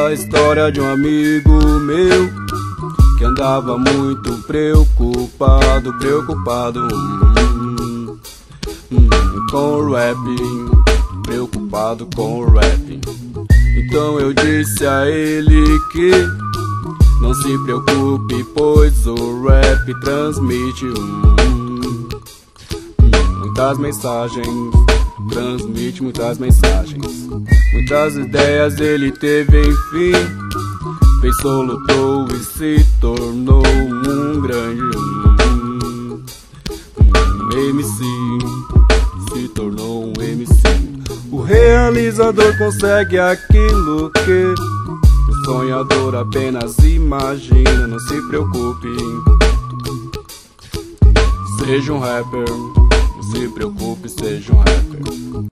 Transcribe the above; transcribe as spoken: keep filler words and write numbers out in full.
a história de um amigo meu que andava muito preocupado, preocupado hum, hum, com o rap, preocupado com o rap. Então eu disse a ele que não se preocupe, pois o rap transmite hum, hum, muitas mensagens, transmite muitas mensagens, muitas ideias ele teve, enfim. Pensou, lutou e se tornou um grande um, um M C, se tornou um M C. O realizador consegue aquilo que o sonhador apenas imagina. Não se preocupe, seja um rapper. Não se preocupe, seja um rapper.